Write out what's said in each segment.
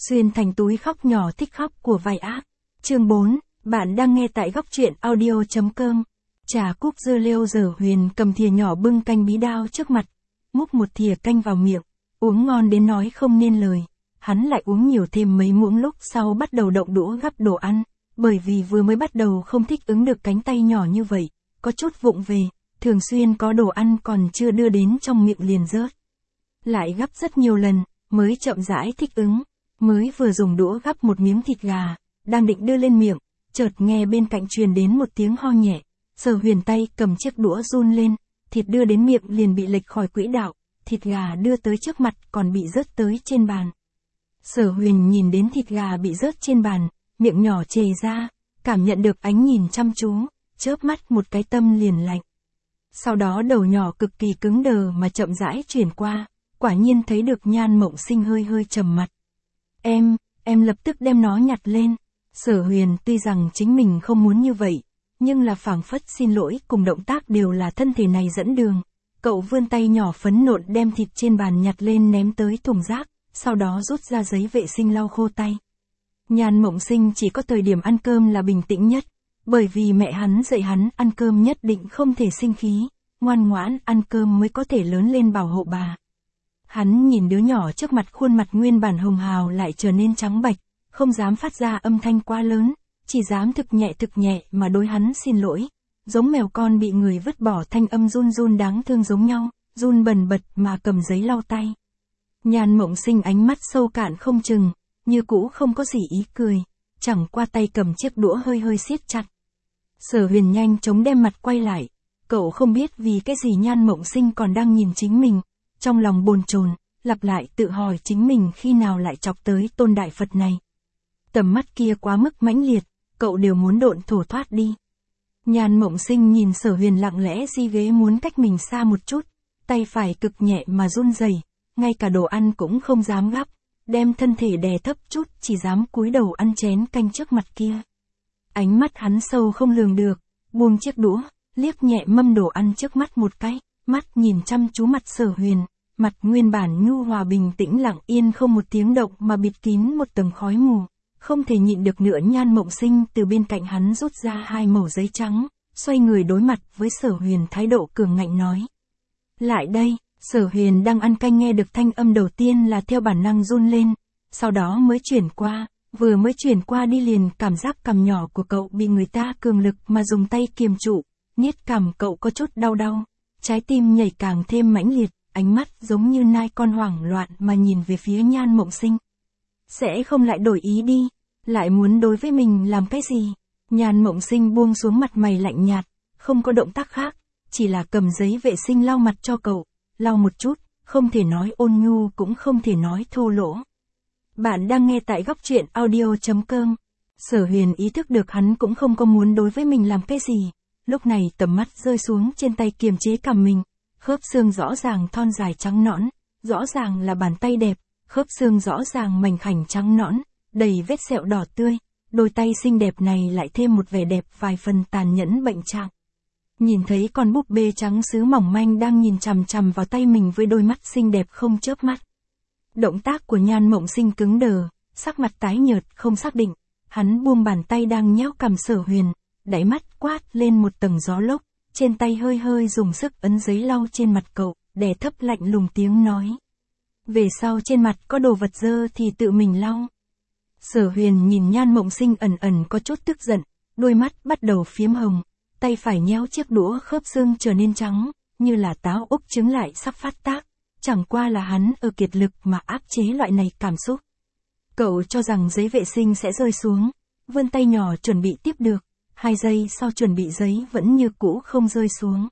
Xuyên thành túi khóc nhỏ thích khóc của vai ác. Chương 4, bạn đang nghe tại góc truyện audio.com. Trà cúc dưa leo. Giờ Huyền cầm thìa nhỏ bưng canh bí đao trước mặt, múc một thìa canh vào miệng, uống ngon đến nói không nên lời. Hắn lại uống nhiều thêm mấy muỗng lúc sau bắt đầu động đũa gắp đồ ăn, bởi vì vừa mới bắt đầu không thích ứng được cánh tay nhỏ như vậy, có chút vụng về, thường xuyên có đồ ăn còn chưa đưa đến trong miệng liền rớt. Lại gắp rất nhiều lần, mới chậm rãi thích ứng. Mới vừa dùng đũa gắp một miếng thịt gà, đang định đưa lên miệng, chợt nghe bên cạnh truyền đến một tiếng ho nhẹ. Sở Huyền tay cầm chiếc đũa run lên, thịt đưa đến miệng liền bị lệch khỏi quỹ đạo, thịt gà đưa tới trước mặt còn bị rớt tới trên bàn. Sở Huyền nhìn đến thịt gà bị rớt trên bàn, miệng nhỏ chề ra, cảm nhận được ánh nhìn chăm chú, chớp mắt một cái tâm liền lạnh. Sau đó đầu nhỏ cực kỳ cứng đờ mà chậm rãi chuyển qua, quả nhiên thấy được Nhan Mộng Sinh hơi hơi trầm mặt. Em lập tức đem nó nhặt lên. Sở Huyền tuy rằng chính mình không muốn như vậy, nhưng là phảng phất xin lỗi cùng động tác đều là thân thể này dẫn đường. Cậu vươn tay nhỏ phấn nộn đem thịt trên bàn nhặt lên ném tới thùng rác, sau đó rút ra giấy vệ sinh lau khô tay. Nhan Mộng Sinh chỉ có thời điểm ăn cơm là bình tĩnh nhất, bởi vì mẹ hắn dạy hắn ăn cơm nhất định không thể sinh khí, ngoan ngoãn ăn cơm mới có thể lớn lên bảo hộ bà. Hắn nhìn đứa nhỏ trước mặt, khuôn mặt nguyên bản hồng hào lại trở nên trắng bệch, không dám phát ra âm thanh quá lớn, chỉ dám thực nhẹ mà đối hắn xin lỗi, giống mèo con bị người vứt bỏ, thanh âm run run đáng thương giống nhau, run bần bật mà cầm giấy lau tay. Nhan Mộng Sinh ánh mắt sâu cạn không chừng, như cũ không có gì ý cười, chẳng qua tay cầm chiếc đũa hơi hơi siết chặt. Sở Huyền nhanh chóng đem mặt quay lại, cậu không biết vì cái gì Nhan Mộng Sinh còn đang nhìn chính mình. Trong lòng bồn chồn, lặp lại tự hỏi chính mình khi nào lại chọc tới Tôn Đại Phật này. Tầm mắt kia quá mức mãnh liệt, cậu đều muốn độn thổ thoát đi. Nhan Mộng Sinh nhìn Sở Huyền lặng lẽ di ghế muốn cách mình xa một chút, tay phải cực nhẹ mà run rẩy, ngay cả đồ ăn cũng không dám gắp, đem thân thể đè thấp chút, chỉ dám cúi đầu ăn chén canh trước mặt kia. Ánh mắt hắn sâu không lường được, buông chiếc đũa, liếc nhẹ mâm đồ ăn trước mắt một cái, mắt nhìn chăm chú mặt Sở Huyền. Mặt nguyên bản nhu hòa bình tĩnh lặng yên không một tiếng động mà bịt kín một tầng khói mù, không thể nhịn được nữa. Nhan Mộng Sinh từ bên cạnh hắn rút ra 2 mẩu giấy trắng, xoay người đối mặt với Sở Huyền, thái độ cường ngạnh nói. Lại đây. Sở Huyền đang ăn canh nghe được thanh âm đầu tiên là theo bản năng run lên, sau đó mới chuyển qua, vừa mới chuyển qua đi liền cảm giác cằm nhỏ của cậu bị người ta cường lực mà dùng tay kiềm trụ, niết cằm cậu có chút đau, trái tim nhảy càng thêm mãnh liệt. Ánh mắt giống như nai con hoảng loạn mà nhìn về phía Nhan Mộng Sinh. Sẽ không lại đổi ý đi, lại muốn đối với mình làm cái gì? Nhan Mộng Sinh buông xuống, mặt mày lạnh nhạt, không có động tác khác, chỉ là cầm giấy vệ sinh lau mặt cho cậu, lau một chút, không thể nói ôn nhu cũng không thể nói thô lỗ. Bạn đang nghe tại góc truyện audio.com. Sở Huyền ý thức được hắn cũng không có muốn đối với mình làm cái gì, lúc này tầm mắt rơi xuống trên tay kiềm chế cằm mình. Khớp xương rõ ràng thon dài trắng nõn, rõ ràng là bàn tay đẹp, khớp xương rõ ràng mảnh khảnh trắng nõn, đầy vết sẹo đỏ tươi, đôi tay xinh đẹp này lại thêm một vẻ đẹp vài phần tàn nhẫn bệnh trạng. Nhìn thấy con búp bê trắng sứ mỏng manh đang nhìn chằm chằm vào tay mình với đôi mắt xinh đẹp không chớp mắt. Động tác của Nhan Mộng Sinh cứng đờ, sắc mặt tái nhợt không xác định, hắn buông bàn tay đang nhéo cằm Sở Huyền, đáy mắt quát lên một tầng gió lốc. Trên tay hơi hơi dùng sức ấn giấy lau trên mặt cậu, đè thấp lạnh lùng tiếng nói. Về sau trên mặt có đồ vật dơ thì tự mình lau. Sở Huyền nhìn Nhan Mộng Sinh ẩn có chút tức giận, đôi mắt bắt đầu phiếm hồng, tay phải nhéo chiếc đũa, khớp xương trở nên trắng, như là táo úc trứng lại sắp phát tác, chẳng qua là hắn ở kiệt lực mà áp chế loại này cảm xúc. Cậu cho rằng giấy vệ sinh sẽ rơi xuống, vươn tay nhỏ chuẩn bị tiếp được. 2 giây sau chuẩn bị giấy vẫn như cũ không rơi xuống.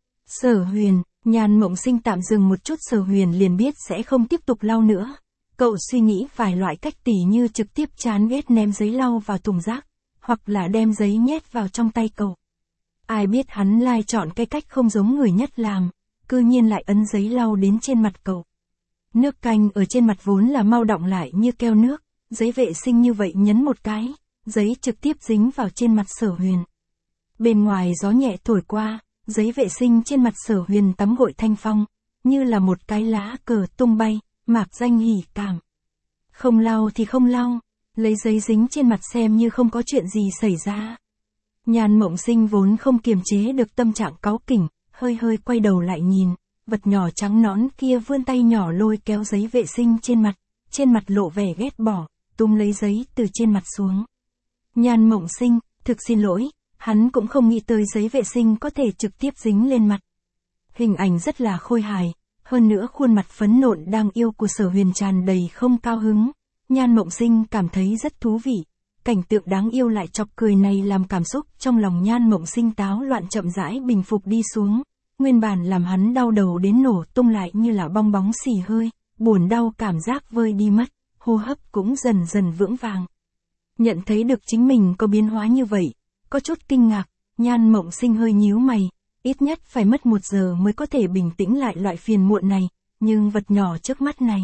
Sở Huyền, Nhan Mộng Sinh tạm dừng một chút, Sở Huyền liền biết sẽ không tiếp tục lau nữa. Cậu suy nghĩ vài loại cách, tỉ như trực tiếp chán ghét ném giấy lau vào thùng rác, hoặc là đem giấy nhét vào trong tay cậu. Ai biết hắn lai chọn cái cách không giống người nhất làm, cư nhiên lại ấn giấy lau đến trên mặt cậu. Nước canh ở trên mặt vốn là mau đọng lại như keo nước, giấy vệ sinh như vậy nhấn một cái. Giấy trực tiếp dính vào trên mặt Sở Huyền. Bên ngoài gió nhẹ thổi qua, giấy vệ sinh trên mặt Sở Huyền tắm gội thanh phong, như là một cái lá cờ tung bay, mạc danh hỉ cảm. Không lau thì không lau, lấy giấy dính trên mặt xem như không có chuyện gì xảy ra. Nhan Mộng Sinh vốn không kiềm chế được tâm trạng cáu kỉnh, hơi hơi quay đầu lại nhìn, vật nhỏ trắng nõn kia vươn tay nhỏ lôi kéo giấy vệ sinh trên mặt lộ vẻ ghét bỏ, túm lấy giấy từ trên mặt xuống. Nhan Mộng Sinh, thực xin lỗi, hắn cũng không nghĩ tới giấy vệ sinh có thể trực tiếp dính lên mặt. Hình ảnh rất là khôi hài, hơn nữa khuôn mặt phấn nộn đang yêu của Sở Huyền tràn đầy không cao hứng. Nhan Mộng Sinh cảm thấy rất thú vị, cảnh tượng đáng yêu lại chọc cười này làm cảm xúc trong lòng Nhan Mộng Sinh táo loạn chậm rãi bình phục đi xuống, nguyên bản làm hắn đau đầu đến nổ tung lại như là bong bóng xì hơi, buồn đau cảm giác vơi đi mất, hô hấp cũng dần dần vững vàng. Nhận thấy được chính mình có biến hóa như vậy, có chút kinh ngạc, Nhan Mộng Sinh hơi nhíu mày, ít nhất phải mất 1 giờ mới có thể bình tĩnh lại loại phiền muộn này, nhưng vật nhỏ trước mắt này.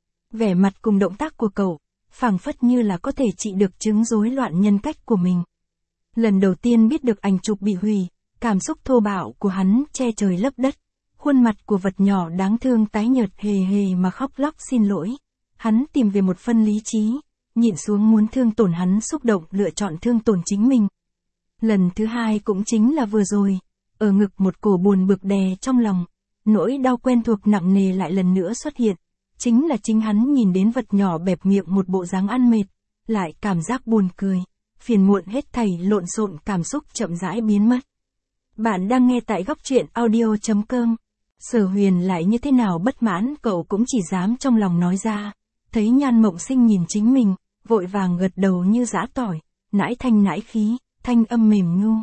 Vẻ mặt cùng động tác của cậu, phảng phất như là có thể trị được chứng rối loạn nhân cách của mình. Lần đầu tiên biết được ảnh chụp bị hủy, cảm xúc thô bạo của hắn che trời lấp đất, khuôn mặt của vật nhỏ đáng thương tái nhợt hề hề mà khóc lóc xin lỗi. Hắn tìm về một phân lý trí, nhịn xuống muốn thương tổn hắn xúc động lựa chọn thương tổn chính mình. Lần thứ hai cũng chính là vừa rồi, ở ngực một cổ buồn bực đè trong lòng, nỗi đau quen thuộc nặng nề lại lần nữa xuất hiện. Chính là chính hắn nhìn đến vật nhỏ bẹp miệng một bộ dáng ăn mệt, lại cảm giác buồn cười, phiền muộn hết thảy lộn xộn cảm xúc chậm rãi biến mất. Bạn đang nghe tại góc truyện audio.com. Sở Huyền lại như thế nào bất mãn cậu cũng chỉ dám trong lòng nói ra, thấy Nhan Mộng Sinh nhìn chính mình, vội vàng gật đầu như giã tỏi, nãi thanh nãi khí, thanh âm mềm nhu.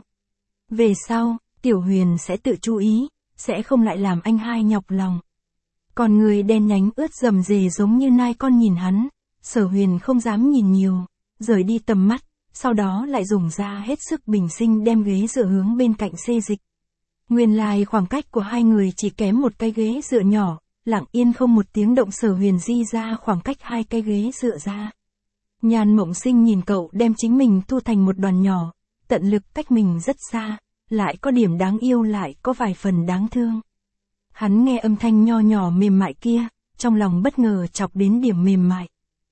Về sau, Tiểu Huyền sẽ tự chú ý, sẽ không lại làm anh hai nhọc lòng. Còn người đen nhánh ướt rầm rề giống như nai con nhìn hắn, Sở Huyền không dám nhìn nhiều, rời đi tầm mắt, sau đó lại dùng ra hết sức bình sinh đem ghế dựa hướng bên cạnh xê dịch. Nguyên lai khoảng cách của hai người chỉ kém một cái ghế dựa nhỏ, lặng yên không một tiếng động Sở Huyền di ra khoảng cách 2 cái ghế dựa ra. Nhan Mộng Sinh nhìn cậu đem chính mình thu thành một đoàn nhỏ, tận lực cách mình rất xa, lại có điểm đáng yêu lại có vài phần đáng thương. Hắn nghe âm thanh nho nhỏ mềm mại kia, trong lòng bất ngờ chọc đến điểm mềm mại.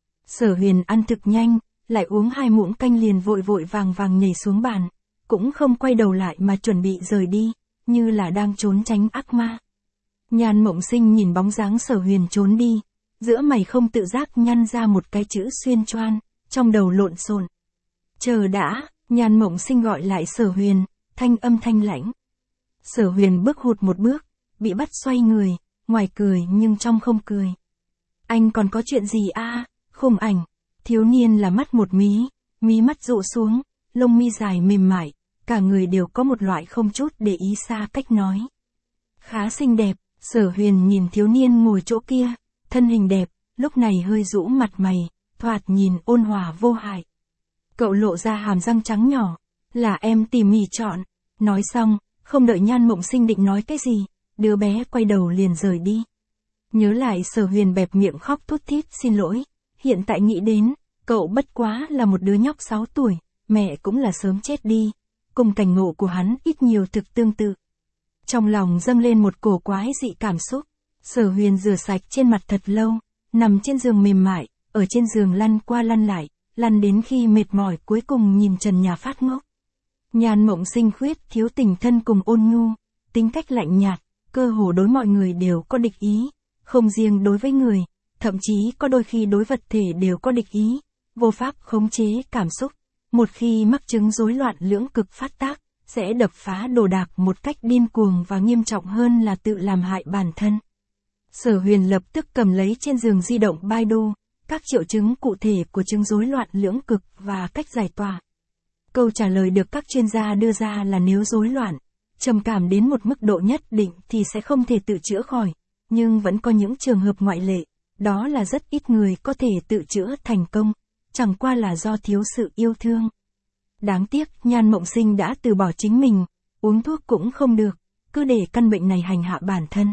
Sở Huyền ăn thực nhanh, lại uống 2 muỗng canh liền vội vội vàng vàng nhảy xuống bàn, cũng không quay đầu lại mà chuẩn bị rời đi, như là đang trốn tránh ác ma. Nhan Mộng Sinh nhìn bóng dáng Sở Huyền trốn đi, giữa mày không tự giác nhăn ra một cái chữ xuyên choan, trong đầu lộn xộn. Chờ đã, Nhan Mộng Sinh gọi lại Sở Huyền, thanh âm thanh lãnh. Sở Huyền bước hụt một bước, bị bắt xoay người, ngoài cười nhưng trong không cười. Anh còn có chuyện gì a? Khung ảnh, thiếu niên là mắt một mí mắt rụ xuống, lông mi dài mềm mại, cả người đều có một loại không chút để ý xa cách nói. Khá xinh đẹp, Sở Huyền nhìn thiếu niên ngồi chỗ kia, thân hình đẹp, lúc này hơi rũ mặt mày, thoạt nhìn ôn hòa vô hại. Cậu lộ ra hàm răng trắng nhỏ, là em tỉ mỉ chọn, nói xong, không đợi Nhan Mộng Sinh định nói cái gì, đứa bé quay đầu liền rời đi. Nhớ lại Sở Huyền bẹp miệng khóc thút thít xin lỗi, hiện tại nghĩ đến, cậu bất quá là một đứa nhóc 6 tuổi, mẹ cũng là sớm chết đi, cùng cảnh ngộ của hắn ít nhiều thực tương tự. Trong lòng dâng lên một cổ quái dị cảm xúc, Sở Huyền rửa sạch trên mặt thật lâu, nằm trên giường mềm mại, ở trên giường lăn qua lăn lại, lăn đến khi mệt mỏi cuối cùng nhìn trần nhà phát ngốc. Nhan Mộng Sinh khuyết thiếu tình thân cùng ôn nhu, tính cách lạnh nhạt, cơ hồ đối mọi người đều có địch ý, không riêng đối với người, thậm chí có đôi khi đối vật thể đều có địch ý, vô pháp khống chế cảm xúc, một khi mắc chứng rối loạn lưỡng cực phát tác, sẽ đập phá đồ đạc một cách điên cuồng và nghiêm trọng hơn là tự làm hại bản thân. Sở Huyền lập tức cầm lấy trên giường di động Baidu, các triệu chứng cụ thể của chứng rối loạn lưỡng cực và cách giải tỏa. Câu trả lời được các chuyên gia đưa ra là nếu rối loạn, trầm cảm đến một mức độ nhất định thì sẽ không thể tự chữa khỏi, nhưng vẫn có những trường hợp ngoại lệ, đó là rất ít người có thể tự chữa thành công, chẳng qua là do thiếu sự yêu thương. Đáng tiếc, Nhan Mộng Sinh đã từ bỏ chính mình, uống thuốc cũng không được, cứ để căn bệnh này hành hạ bản thân.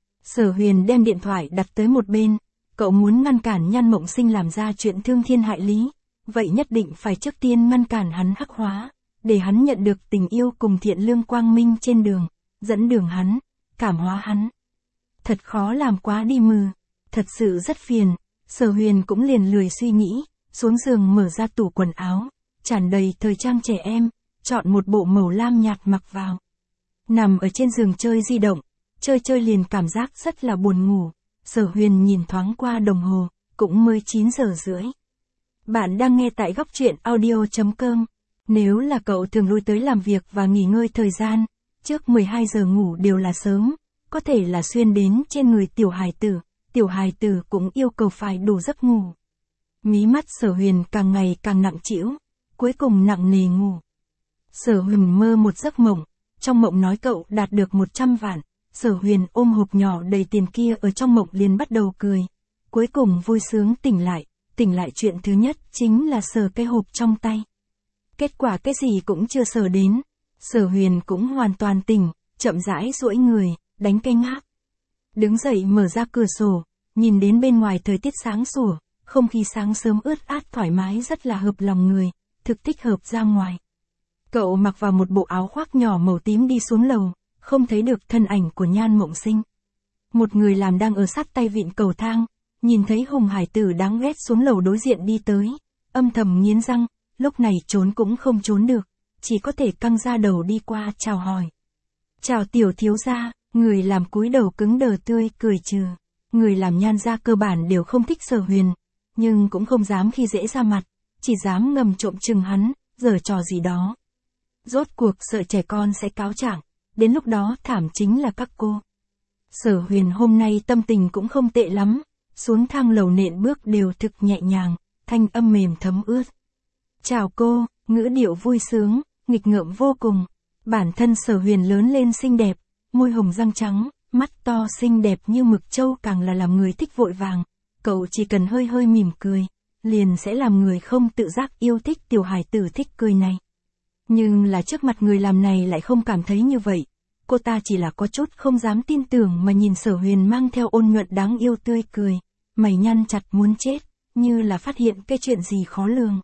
Sở Huyền đem điện thoại đặt tới một bên, cậu muốn ngăn cản Nhan Mộng Sinh làm ra chuyện thương thiên hại lý, vậy nhất định phải trước tiên ngăn cản hắn hắc hóa, để hắn nhận được tình yêu cùng thiện lương quang minh trên đường, dẫn đường hắn, cảm hóa hắn. Thật khó làm quá đi mừ, thật sự rất phiền, Sở Huyền cũng liền lười suy nghĩ, xuống giường mở ra tủ quần áo, tràn đầy thời trang trẻ em, chọn một bộ màu lam nhạt mặc vào. Nằm ở trên giường chơi di động, chơi liền cảm giác rất là buồn ngủ. Sở Huyền nhìn thoáng qua đồng hồ, cũng mới 9 giờ rưỡi. Bạn đang nghe tại góc truyện audio.com. Nếu là cậu thường lui tới làm việc và nghỉ ngơi thời gian, trước 12 giờ ngủ đều là sớm, có thể là xuyên đến trên người tiểu hài tử cũng yêu cầu phải đủ giấc ngủ. Mí mắt Sở Huyền càng ngày càng nặng trĩu, cuối cùng nặng nề ngủ. Sở Huyền mơ một giấc mộng, trong mộng nói cậu đạt được 100 vạn, Sở Huyền ôm hộp nhỏ đầy tiền kia ở trong mộng liền bắt đầu cười. Cuối cùng vui sướng tỉnh lại chuyện thứ nhất chính là sờ cái hộp trong tay. Kết quả cái gì cũng chưa sờ đến, Sở Huyền cũng hoàn toàn tỉnh, chậm rãi duỗi người, đánh cái ngáp. Đứng dậy mở ra cửa sổ, nhìn đến bên ngoài thời tiết sáng sủa, không khí sáng sớm ướt át thoải mái rất là hợp lòng người, thực thích hợp ra ngoài. Cậu mặc vào một bộ áo khoác nhỏ màu tím đi xuống lầu, không thấy được thân ảnh của Nhan Mộng Sinh. Một người làm đang ở sát tay vịn cầu thang, nhìn thấy Hùng Hải Tử đáng ghét xuống lầu đối diện đi tới, âm thầm nghiến răng, lúc này trốn cũng không trốn được, chỉ có thể căng ra đầu đi qua chào hỏi. Chào tiểu thiếu gia, người làm cúi đầu cứng đờ tươi cười trừ. Người làm Nhan gia cơ bản đều không thích Sở Huyền, nhưng cũng không dám khi dễ ra mặt, chỉ dám ngầm trộm chừng hắn, giở trò gì đó. Rốt cuộc sợ trẻ con sẽ cáo trạng, đến lúc đó thảm chính là các cô. Sở Huyền hôm nay tâm tình cũng không tệ lắm, xuống thang lầu nện bước đều thực nhẹ nhàng, thanh âm mềm thấm ướt. Chào cô, ngữ điệu vui sướng, nghịch ngợm vô cùng. Bản thân Sở Huyền lớn lên xinh đẹp, môi hồng răng trắng, mắt to xinh đẹp như mực trâu càng là làm người thích vội vàng. Cậu chỉ cần hơi hơi mỉm cười, liền sẽ làm người không tự giác yêu thích tiểu hài tử thích cười này. Nhưng là trước mặt người làm này lại không cảm thấy như vậy. Cô ta chỉ là có chút không dám tin tưởng mà nhìn Sở Huyền mang theo ôn nhuận đáng yêu tươi cười, mày nhăn chặt muốn chết, như là phát hiện cái chuyện gì khó lường.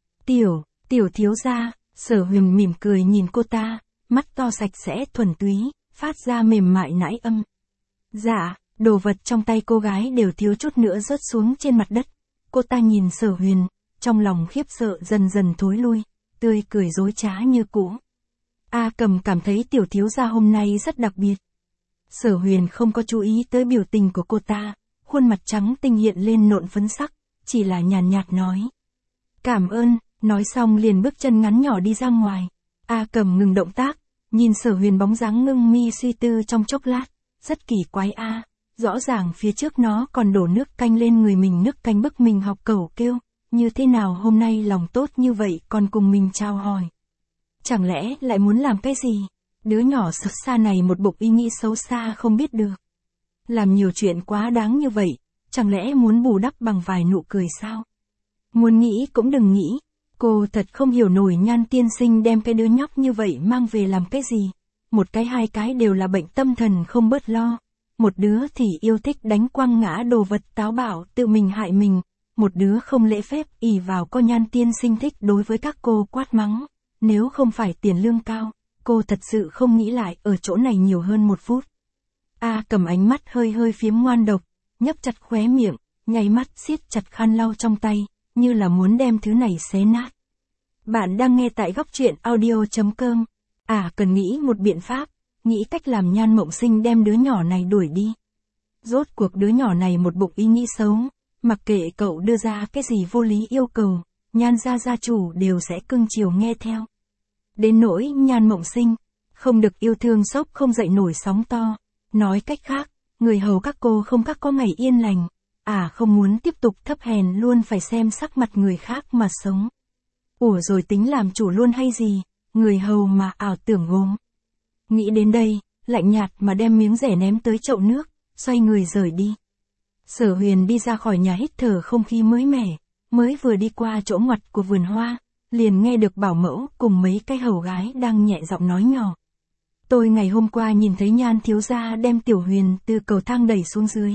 Tiểu thiếu gia, Sở Huyền mỉm cười nhìn cô ta, mắt to sạch sẽ thuần túy, phát ra mềm mại nãi âm. Dạ, đồ vật trong tay cô gái đều thiếu chút nữa rớt xuống trên mặt đất. Cô ta nhìn Sở Huyền, trong lòng khiếp sợ dần dần thối lui, tươi cười dối trá như cũ. A Cầm cảm thấy tiểu thiếu gia hôm nay rất đặc biệt. Sở Huyền không có chú ý tới biểu tình của cô ta, khuôn mặt trắng tinh hiện lên nộn phấn sắc, chỉ là nhàn nhạt nói. Cảm ơn, nói xong liền bước chân ngắn nhỏ đi ra ngoài. A Cầm ngừng động tác, nhìn Sở Huyền bóng dáng ngưng mi suy tư trong chốc lát, rất kỳ quái a, rõ ràng phía trước nó còn đổ nước canh lên người mình, nước canh bức mình học cẩu kêu, như thế nào hôm nay lòng tốt như vậy còn cùng mình chào hỏi. Chẳng lẽ lại muốn làm cái gì? Đứa nhỏ xấu xa này một bụng ý nghĩ xấu xa không biết được. Làm nhiều chuyện quá đáng như vậy, chẳng lẽ muốn bù đắp bằng vài nụ cười sao? Muốn nghĩ cũng đừng nghĩ, cô thật không hiểu nổi Nhan tiên sinh đem cái đứa nhóc như vậy mang về làm cái gì. Một cái hai cái đều là bệnh tâm thần không bớt lo. Một đứa thì yêu thích đánh quăng ngã đồ vật táo bạo tự mình hại mình. Một đứa không lễ phép ỷ vào có Nhan tiên sinh thích đối với các cô quát mắng. Nếu không phải tiền lương cao, cô thật sự không nghĩ lại ở chỗ này nhiều hơn một phút. A Cầm ánh mắt hơi hơi phiếm ngoan độc, nhấp chặt khóe miệng, nháy mắt siết chặt khăn lau trong tay, như là muốn đem thứ này xé nát. Bạn đang nghe tại góc truyện audio.com. Cần nghĩ một biện pháp, nghĩ cách làm Nhan Mộng Sinh đem đứa nhỏ này đuổi đi. Rốt cuộc đứa nhỏ này một bụng ý nghĩ xấu, mặc kệ cậu đưa ra cái gì vô lý yêu cầu, Nhan gia chủ đều sẽ cưng chiều nghe theo. Đến nỗi Nhan Mộng Sinh, không được yêu thương sốc không dậy nổi sóng to. Nói cách khác, người hầu các cô không các có ngày yên lành. Không muốn tiếp tục thấp hèn luôn phải xem sắc mặt người khác mà sống. Ủa rồi tính làm chủ luôn hay gì, người hầu mà ảo tưởng gốm. Nghĩ đến đây, lạnh nhạt mà đem miếng rẻ ném tới chậu nước, xoay người rời đi. Sở Huyền đi ra khỏi nhà hít thở không khí mới mẻ, mới vừa đi qua chỗ ngoặt của vườn hoa, liền nghe được bảo mẫu cùng mấy cái hầu gái đang nhẹ giọng nói nhỏ. Tôi ngày hôm qua nhìn thấy Nhan thiếu gia đem Tiểu Huyền từ cầu thang đẩy xuống dưới.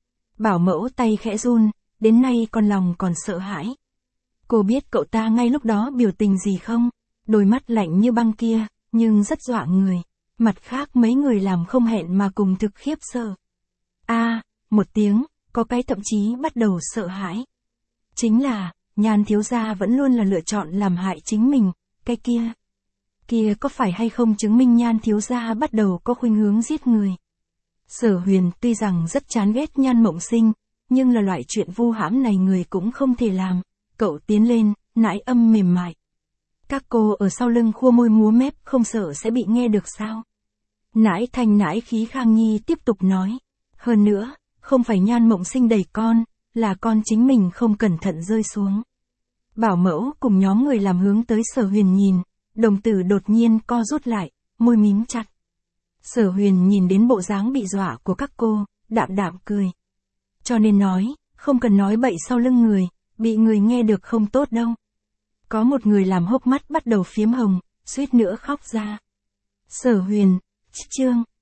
Bảo mẫu tay khẽ run, đến nay con lòng còn sợ hãi. Cô biết cậu ta ngay lúc đó biểu tình gì không? Đôi mắt lạnh như băng kia, nhưng rất dọa người. Mặt khác mấy người làm không hẹn mà cùng thực khiếp sợ. Một tiếng, có cái thậm chí bắt đầu sợ hãi. Chính là, Nhan thiếu gia vẫn luôn là lựa chọn làm hại chính mình, cái kia có phải hay không chứng minh Nhan thiếu gia bắt đầu có khuynh hướng giết người. Sở Huyền tuy rằng rất chán ghét Nhan Mộng Sinh, nhưng là loại chuyện vu hãm này người cũng không thể làm. Cậu tiến lên, nãi âm mềm mại. Các cô ở sau lưng khua môi múa mép không sợ sẽ bị nghe được sao? Nãi thanh nãi khí Khang Nhi tiếp tục nói. Hơn nữa, không phải Nhan Mộng Sinh đẩy con, là con chính mình không cẩn thận rơi xuống. Bảo mẫu cùng nhóm người làm hướng tới Sở Huyền nhìn, đồng tử đột nhiên co rút lại, môi mím chặt. Sở Huyền nhìn đến bộ dáng bị dọa của các cô, đạm đạm cười. Cho nên nói, không cần nói bậy sau lưng người, bị người nghe được không tốt đâu. Có một người làm hốc mắt bắt đầu phiếm hồng, suýt nữa khóc ra. Sở Huyền, chương